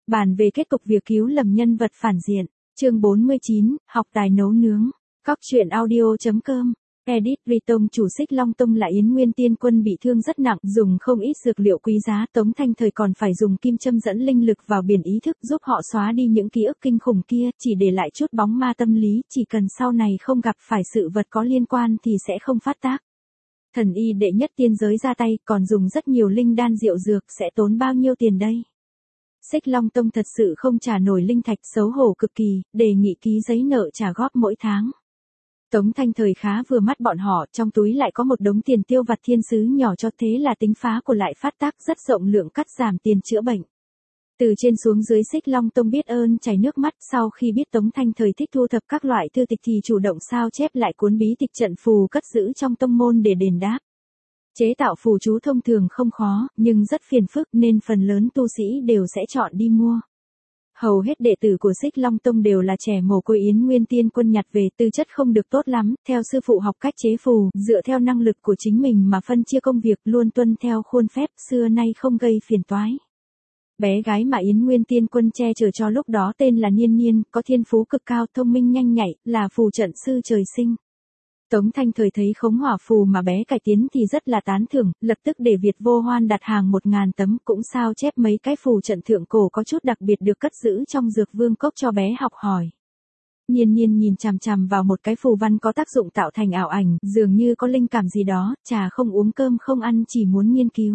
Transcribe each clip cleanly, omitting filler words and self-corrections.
Bàn về kết cục việc cứu lầm nhân vật phản diện. Chương 49, học tài nấu nướng. Cóc truyện audio.com. Edit Ritom chủ Xích Long Tông là Yến Nguyên Tiên Quân bị thương rất nặng, dùng không ít dược liệu quý giá, Tống Thanh Thời còn phải dùng kim châm dẫn linh lực vào biển ý thức giúp họ xóa đi những ký ức kinh khủng kia, chỉ để lại chút bóng ma tâm lý, chỉ cần sau này không gặp phải sự vật có liên quan thì sẽ không phát tác. Thần y đệ nhất tiên giới ra tay, còn dùng rất nhiều linh đan diệu dược, sẽ tốn bao nhiêu tiền đây? Xích Long Tông thật sự không trả nổi linh thạch, xấu hổ cực kỳ, đề nghị ký giấy nợ trả góp mỗi tháng. Tống Thanh Thời khá vừa mắt bọn họ, trong túi lại có một đống tiền tiêu vặt thiên sứ nhỏ cho thế là tính phá của lại phát tác rất rộng lượng cắt giảm tiền chữa bệnh. Từ trên xuống dưới Xích Long Tông biết ơn chảy nước mắt, sau khi biết Tống Thanh Thời thích thu thập các loại thư tịch thì chủ động sao chép lại cuốn bí tịch trận phù cất giữ trong tông môn để đền đáp. Chế tạo phù chú thông thường không khó, nhưng rất phiền phức nên phần lớn tu sĩ đều sẽ chọn đi mua. Hầu hết đệ tử của Xích Long Tông đều là trẻ mồ côi Yến Nguyên Tiên Quân nhặt về, tư chất không được tốt lắm, theo sư phụ học cách chế phù, dựa theo năng lực của chính mình mà phân chia công việc, luôn tuân theo khuôn phép, xưa nay không gây phiền toái. Bé gái mà Yến Nguyên Tiên Quân che chở cho lúc đó tên là Niên Niên, có thiên phú cực cao, thông minh nhanh nhạy, là phù trận sư trời sinh. Tống Thanh Thời thấy khống hỏa phù mà bé cải tiến thì rất là tán thưởng, lập tức để Việt Vô Hoan đặt hàng 1000 tấm, cũng sao chép mấy cái phù trận thượng cổ có chút đặc biệt được cất giữ trong Dược Vương Cốc cho bé học hỏi. Nhiên Nhiên nhìn chằm chằm vào một cái phù văn có tác dụng tạo thành ảo ảnh, dường như có linh cảm gì đó, trà không uống cơm không ăn chỉ muốn nghiên cứu.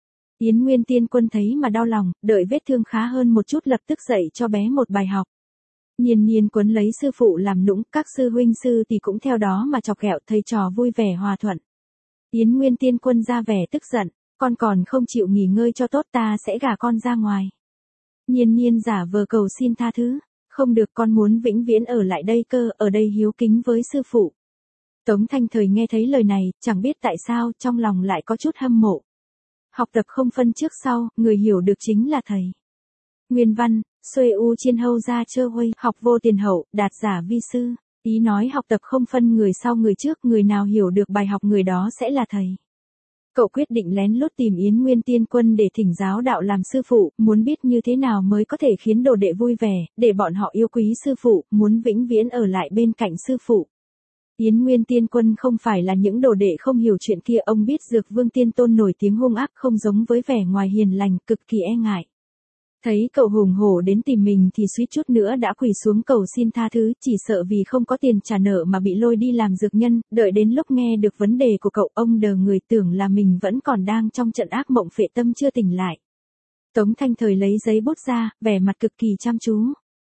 Yến Nguyên Tiên Quân thấy mà đau lòng, đợi vết thương khá hơn một chút lập tức dạy cho bé một bài học. Nhiên Nhiên quấn lấy sư phụ làm nũng, các sư huynh sư thì cũng theo đó mà chọc ghẹo, thầy trò vui vẻ hòa thuận. Yến Nguyên Tiên Quân ra vẻ tức giận, con còn không chịu nghỉ ngơi cho tốt, ta sẽ gả con ra ngoài. Nhiên Nhiên giả vờ cầu xin tha thứ, không được, con muốn vĩnh viễn ở lại đây cơ, ở đây hiếu kính với sư phụ. Tống Thanh Thời nghe thấy lời này, chẳng biết tại sao, trong lòng lại có chút hâm mộ. Học tập không phân trước sau, người hiểu được chính là thầy. Nguyên văn, Xuê U Chiên Hâu Gia Chơ Huây, học vô tiền hậu, đạt giả vi sư. Ý nói học tập không phân người sau người trước, người nào hiểu được bài học người đó sẽ là thầy. Cậu quyết định lén lút tìm Yến Nguyên Tiên Quân để thỉnh giáo đạo làm sư phụ, muốn biết như thế nào mới có thể khiến đồ đệ vui vẻ, để bọn họ yêu quý sư phụ, muốn vĩnh viễn ở lại bên cạnh sư phụ. Yến Nguyên Tiên Quân không phải là những đồ đệ không hiểu chuyện kia, ông biết Dược Vương Tiên Tôn nổi tiếng hung ác không giống với vẻ ngoài hiền lành, cực kỳ e ngại. Thấy cậu hùng hổ đến tìm mình thì suýt chút nữa đã quỳ xuống cầu xin tha thứ, chỉ sợ vì không có tiền trả nợ mà bị lôi đi làm dược nhân, đợi đến lúc nghe được vấn đề của cậu, ông đờ người, tưởng là mình vẫn còn đang trong trận ác mộng phệ tâm chưa tỉnh lại. Tống Thanh Thời lấy giấy bút ra, vẻ mặt cực kỳ chăm chú.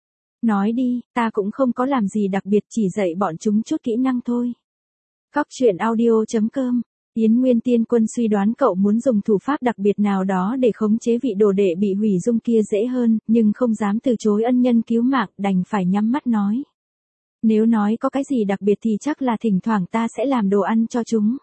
Nói đi, ta cũng không có làm gì đặc biệt, chỉ dạy bọn chúng chút kỹ năng thôi. Cóc truyện audio.com. Yến Nguyên Tiên Quân suy đoán cậu muốn dùng thủ pháp đặc biệt nào đó để khống chế vị đồ đệ bị hủy dung kia dễ hơn, nhưng không dám từ chối ân nhân cứu mạng, đành phải nhắm mắt nói. Nếu nói có cái gì đặc biệt thì chắc là thỉnh thoảng ta sẽ làm đồ ăn cho chúng.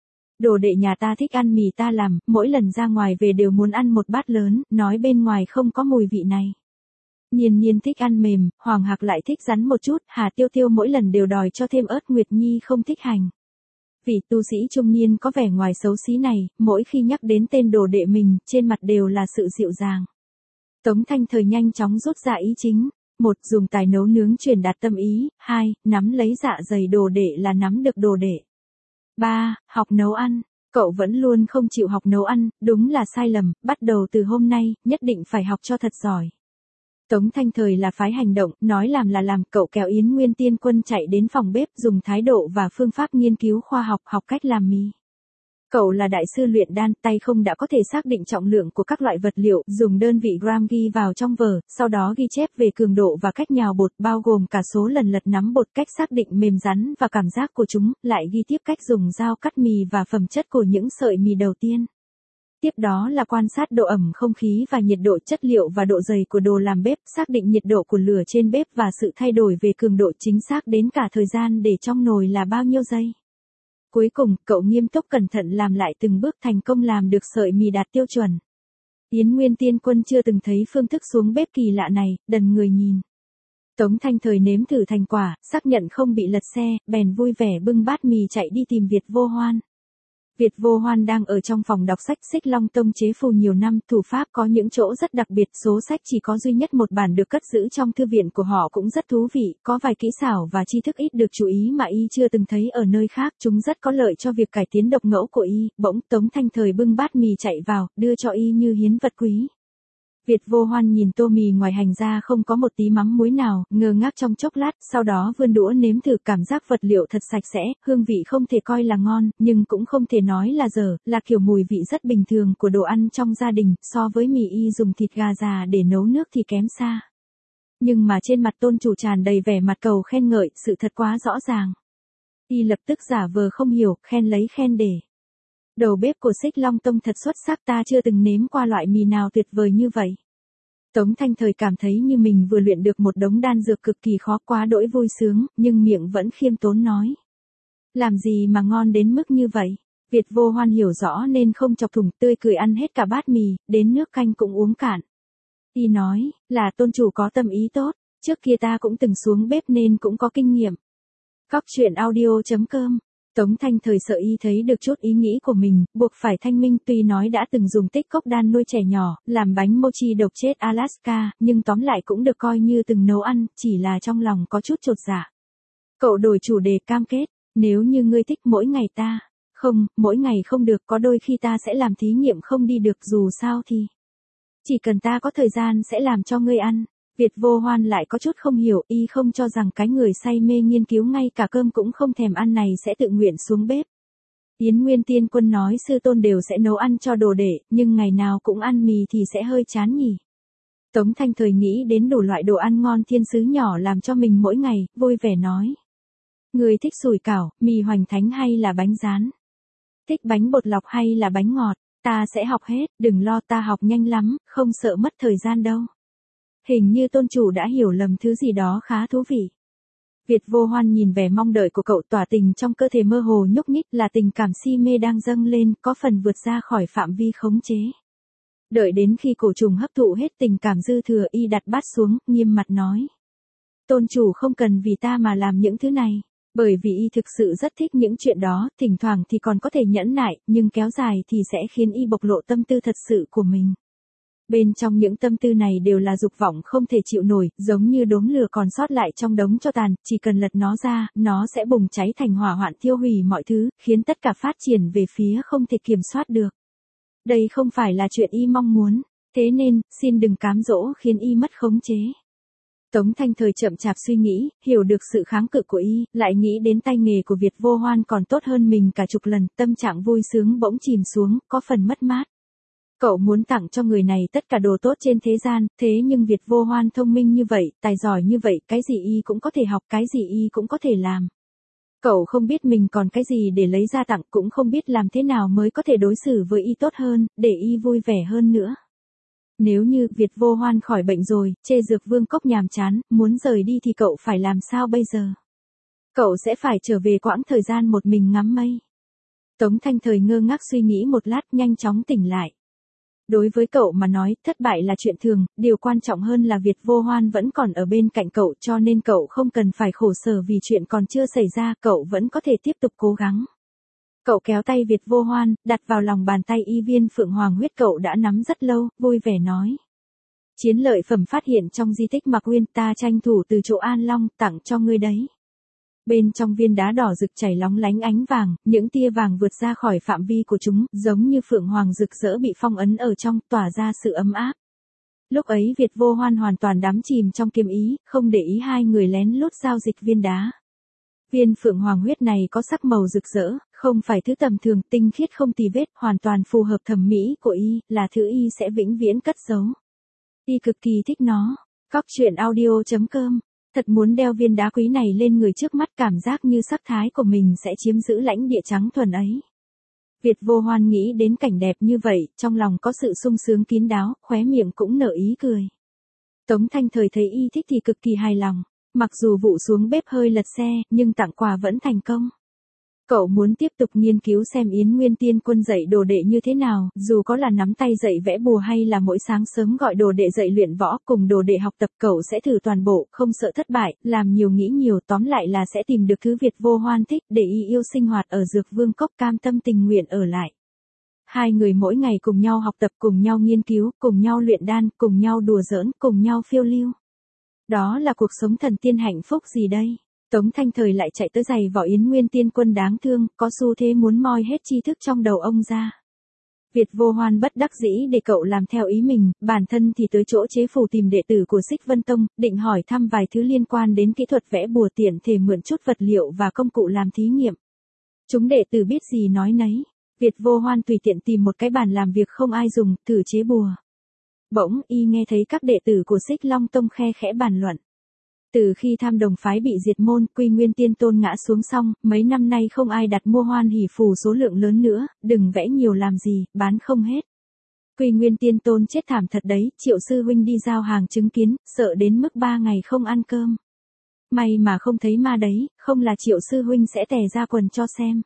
Đồ đệ nhà ta thích ăn mì ta làm, mỗi lần ra ngoài về đều muốn ăn một bát lớn, nói bên ngoài không có mùi vị này. Nhiên Nhiên thích ăn mềm, Hoàng Hạc lại thích rắn một chút, Hà Tiêu Tiêu mỗi lần đều đòi cho thêm ớt, Nguyệt Nhi không thích hành. Vị tu sĩ trung niên có vẻ ngoài xấu xí này, mỗi khi nhắc đến tên đồ đệ mình, trên mặt đều là sự dịu dàng. Tống Thanh Thời nhanh chóng rút ra ý chính. 1. Dùng tài nấu nướng truyền đạt tâm ý. 2. Nắm lấy dạ dày đồ đệ là nắm được đồ đệ. 3. Học nấu ăn. Cậu vẫn luôn không chịu học nấu ăn, đúng là sai lầm, bắt đầu từ hôm nay, nhất định phải học cho thật giỏi. Tống Thanh Thời là phái hành động, nói làm là làm, cậu kéo Yến Nguyên Tiên Quân chạy đến phòng bếp, dùng thái độ và phương pháp nghiên cứu khoa học, học cách làm mì. Cậu là đại sư luyện đan, tay không đã có thể xác định trọng lượng của các loại vật liệu, dùng đơn vị gram ghi vào trong vở, sau đó ghi chép về cường độ và cách nhào bột, bao gồm cả số lần lật nắm bột, cách xác định mềm rắn và cảm giác của chúng, lại ghi tiếp cách dùng dao cắt mì và phẩm chất của những sợi mì đầu tiên. Tiếp đó là quan sát độ ẩm không khí và nhiệt độ, chất liệu và độ dày của đồ làm bếp, xác định nhiệt độ của lửa trên bếp và sự thay đổi về cường độ chính xác đến cả thời gian để trong nồi là bao nhiêu giây. Cuối cùng, cậu nghiêm túc cẩn thận làm lại từng bước, thành công làm được sợi mì đạt tiêu chuẩn. Yến Nguyên Tiên Quân chưa từng thấy phương thức xuống bếp kỳ lạ này, đần người nhìn. Tống Thanh Thời nếm thử thành quả, xác nhận không bị lật xe, bèn vui vẻ bưng bát mì chạy đi tìm Việt Vô Hoan. Việt Vô Hoan đang ở trong phòng đọc sách Xích Long Tông chế phù nhiều năm, thủ pháp có những chỗ rất đặc biệt, số sách chỉ có duy nhất một bản được cất giữ trong thư viện của họ cũng rất thú vị, có vài kỹ xảo và tri thức ít được chú ý mà y chưa từng thấy ở nơi khác, chúng rất có lợi cho việc cải tiến độc ngẫu của y. Bỗng Tống Thanh Thời bưng bát mì chạy vào, đưa cho y như hiến vật quý. Việt Vô Hoan nhìn tô mì ngoài hành ra không có một tí mắm muối nào, ngơ ngác trong chốc lát, sau đó vươn đũa nếm thử, cảm giác vật liệu thật sạch sẽ, hương vị không thể coi là ngon, nhưng cũng không thể nói là dở, là kiểu mùi vị rất bình thường của đồ ăn trong gia đình, so với mì y dùng thịt gà già để nấu nước thì kém xa. Nhưng mà trên mặt tôn chủ tràn đầy vẻ mặt cầu khen ngợi, sự thật quá rõ ràng. Y lập tức giả vờ không hiểu, khen lấy khen để. Đầu bếp của Xích Long Tông thật xuất sắc, ta chưa từng nếm qua loại mì nào tuyệt vời như vậy. Tống Thanh Thời cảm thấy như mình vừa luyện được một đống đan dược cực kỳ khó, quá đỗi vui sướng, nhưng miệng vẫn khiêm tốn nói. Làm gì mà ngon đến mức như vậy? Việt Vô Hoan hiểu rõ nên không chọc thủng, tươi cười ăn hết cả bát mì, đến nước canh cũng uống cạn. Y nói, là tôn chủ có tâm ý tốt, trước kia ta cũng từng xuống bếp nên cũng có kinh nghiệm. Cóc truyện audio.com. Tống Thanh Thời sợ y thấy được chút ý nghĩ của mình, buộc phải thanh minh, tuy nói đã từng dùng tích cốc đan nuôi trẻ nhỏ, làm bánh mochi độc chết Alaska, nhưng tóm lại cũng được coi như từng nấu ăn, chỉ là trong lòng có chút chột dạ. Cậu đổi chủ đề, cam kết, nếu như ngươi thích mỗi ngày ta, không, mỗi ngày không được, có đôi khi ta sẽ làm thí nghiệm không đi được, dù sao thì. Chỉ cần ta có thời gian sẽ làm cho ngươi ăn. Việt Vô Hoan lại có chút không hiểu, y không cho rằng cái người say mê nghiên cứu ngay cả cơm cũng không thèm ăn này sẽ tự nguyện xuống bếp. Yến Nguyên Tiên Quân nói sư tôn đều sẽ nấu ăn cho đồ đệ, nhưng ngày nào cũng ăn mì thì sẽ hơi chán nhỉ. Tống Thanh Thời nghĩ đến đủ loại đồ ăn ngon thiên sứ nhỏ làm cho mình mỗi ngày, vui vẻ nói. Người thích sủi cảo, mì hoành thánh hay là bánh rán? Thích bánh bột lọc hay là bánh ngọt? Ta sẽ học hết, đừng lo, ta học nhanh lắm, không sợ mất thời gian đâu. Hình như tôn chủ đã hiểu lầm thứ gì đó khá thú vị. Việt Vô Hoan nhìn vẻ mong đợi của cậu, tỏa tình trong cơ thể mơ hồ nhúc nhích, là tình cảm si mê đang dâng lên, có phần vượt ra khỏi phạm vi khống chế. Đợi đến khi cổ trùng hấp thụ hết tình cảm dư thừa, y đặt bát xuống, nghiêm mặt nói. Tôn chủ không cần vì ta mà làm những thứ này, bởi vì y thực sự rất thích những chuyện đó, thỉnh thoảng thì còn có thể nhẫn nại, nhưng kéo dài thì sẽ khiến y bộc lộ tâm tư thật sự của mình. Bên trong những tâm tư này đều là dục vọng không thể chịu nổi, giống như đốm lửa còn sót lại trong đống tro tàn, chỉ cần lật nó ra, nó sẽ bùng cháy thành hỏa hoạn thiêu hủy mọi thứ, khiến tất cả phát triển về phía không thể kiểm soát được. Đây không phải là chuyện y mong muốn, thế nên, xin đừng cám dỗ khiến y mất khống chế. Tống Thanh Thời chậm chạp suy nghĩ, hiểu được sự kháng cự của y, lại nghĩ đến tay nghề của Việt Vô Hoan còn tốt hơn mình cả chục lần, tâm trạng vui sướng bỗng chìm xuống, có phần mất mát. Cậu muốn tặng cho người này tất cả đồ tốt trên thế gian, thế nhưng Việt Vô Hoan thông minh như vậy, tài giỏi như vậy, cái gì y cũng có thể học, cái gì y cũng có thể làm. Cậu không biết mình còn cái gì để lấy ra tặng, cũng không biết làm thế nào mới có thể đối xử với y tốt hơn, để y vui vẻ hơn nữa. Nếu như Việt Vô Hoan khỏi bệnh rồi, chê Dược Vương Cốc nhàm chán, muốn rời đi thì cậu phải làm sao bây giờ? Cậu sẽ phải trở về quãng thời gian một mình ngắm mây. Tống Thanh Thời ngơ ngác suy nghĩ một lát, nhanh chóng tỉnh lại. Đối với cậu mà nói, thất bại là chuyện thường, điều quan trọng hơn là Việt Vô Hoan vẫn còn ở bên cạnh cậu, cho nên cậu không cần phải khổ sở vì chuyện còn chưa xảy ra, cậu vẫn có thể tiếp tục cố gắng. Cậu kéo tay Việt Vô Hoan, đặt vào lòng bàn tay y viên phượng hoàng huyết cậu đã nắm rất lâu, vui vẻ nói. Chiến lợi phẩm phát hiện trong di tích Mạc Uyên, ta tranh thủ từ chỗ An Long, tặng cho ngươi đấy. Bên trong viên đá đỏ rực chảy lóng lánh ánh vàng, những tia vàng vượt ra khỏi phạm vi của chúng, giống như phượng hoàng rực rỡ bị phong ấn ở trong, tỏa ra sự ấm áp. Lúc ấy Việt Vô Hoan hoàn toàn đắm chìm trong kiếm ý, không để ý hai người lén lút giao dịch viên đá. Viên phượng hoàng huyết này có sắc màu rực rỡ, không phải thứ tầm thường, tinh khiết không tì vết, hoàn toàn phù hợp thẩm mỹ của y, là thứ y sẽ vĩnh viễn cất giấu. Y cực kỳ thích nó. Cóc truyện audio.com. Thật muốn đeo viên đá quý này lên người trước mắt, cảm giác như sắc thái của mình sẽ chiếm giữ lãnh địa trắng thuần ấy. Việt Vô Hoan nghĩ đến cảnh đẹp như vậy, trong lòng có sự sung sướng kín đáo, khóe miệng cũng nở ý cười. Tống Thanh Thời thấy y thích thì cực kỳ hài lòng. Mặc dù vụ xuống bếp hơi lật xe, nhưng tặng quà vẫn thành công. Cậu muốn tiếp tục nghiên cứu xem Yến Nguyên Tiên Quân dạy đồ đệ như thế nào, dù có là nắm tay dạy vẽ bùa hay là mỗi sáng sớm gọi đồ đệ dạy luyện võ cùng đồ đệ học tập, cậu sẽ thử toàn bộ, không sợ thất bại, làm nhiều nghĩ nhiều, tóm lại là sẽ tìm được thứ Việt Vô Hoan thích để y yêu sinh hoạt ở Dược Vương Cốc, cam tâm tình nguyện ở lại. Hai người mỗi ngày cùng nhau học tập, cùng nhau nghiên cứu, cùng nhau luyện đan, cùng nhau đùa giỡn, cùng nhau phiêu lưu. Đó là cuộc sống thần tiên hạnh phúc gì đây? Tống Thanh Thời lại chạy tới giày vò Yến Nguyên Tiên Quân đáng thương, có xu thế muốn moi hết tri thức trong đầu ông ra. Việt Vô Hoan bất đắc dĩ để cậu làm theo ý mình, bản thân thì tới chỗ chế phủ tìm đệ tử của Xích Vân Tông, định hỏi thăm vài thứ liên quan đến kỹ thuật vẽ bùa, tiện thể mượn chút vật liệu và công cụ làm thí nghiệm. Chúng đệ tử biết gì nói nấy. Việt Vô Hoan tùy tiện tìm một cái bàn làm việc không ai dùng, thử chế bùa. Bỗng y nghe thấy các đệ tử của Xích Long Tông khe khẽ bàn luận. Từ khi Tham Đồng phái bị diệt môn, Quy Nguyên Tiên Tôn ngã xuống xong, mấy năm nay không ai đặt mua Hoan Hỷ phù số lượng lớn nữa, đừng vẽ nhiều làm gì, bán không hết. Quy Nguyên Tiên Tôn chết thảm thật đấy, Triệu sư huynh đi giao hàng chứng kiến, sợ đến mức 3 ngày không ăn cơm. May mà không thấy ma đấy, không là Triệu sư huynh sẽ tè ra quần cho xem.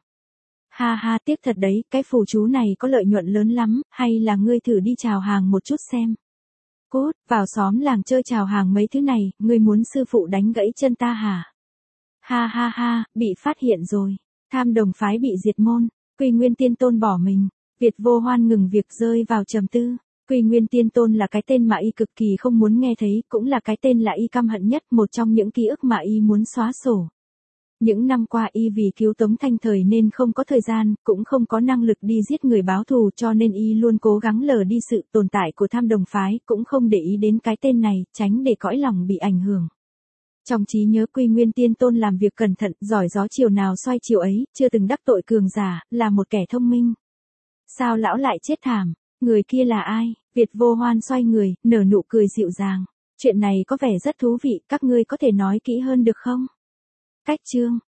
Ha ha, tiếc thật đấy, cái phù chú này có lợi nhuận lớn lắm, hay là ngươi thử đi chào hàng một chút xem. Cút, vào xóm làng chơi chào hàng mấy thứ này, ngươi muốn sư phụ đánh gãy chân ta hả? Ha ha ha, bị phát hiện rồi. Tham Đồng phái bị diệt môn, Quy Nguyên Tiên Tôn bỏ mình. Việt Vô Hoan ngừng việc rơi vào trầm tư. Quy Nguyên Tiên Tôn là cái tên mà y cực kỳ không muốn nghe thấy, cũng là cái tên là y căm hận nhất, một trong những ký ức mà y muốn xóa sổ. Những năm qua y vì cứu Tống Thanh Thời nên không có thời gian, cũng không có năng lực đi giết người báo thù, cho nên y luôn cố gắng lờ đi sự tồn tại của Tham Đồng phái, cũng không để ý đến cái tên này, tránh để cõi lòng bị ảnh hưởng. Trong trí nhớ Quy Nguyên Tiên Tôn làm việc cẩn thận, giỏi gió chiều nào xoay chiều ấy, chưa từng đắc tội cường giả, là một kẻ thông minh. Sao lão lại chết thảm? Người kia là ai? Việt Vô Hoan xoay người, nở nụ cười dịu dàng. Chuyện này có vẻ rất thú vị, các ngươi có thể nói kỹ hơn được không? Cách chương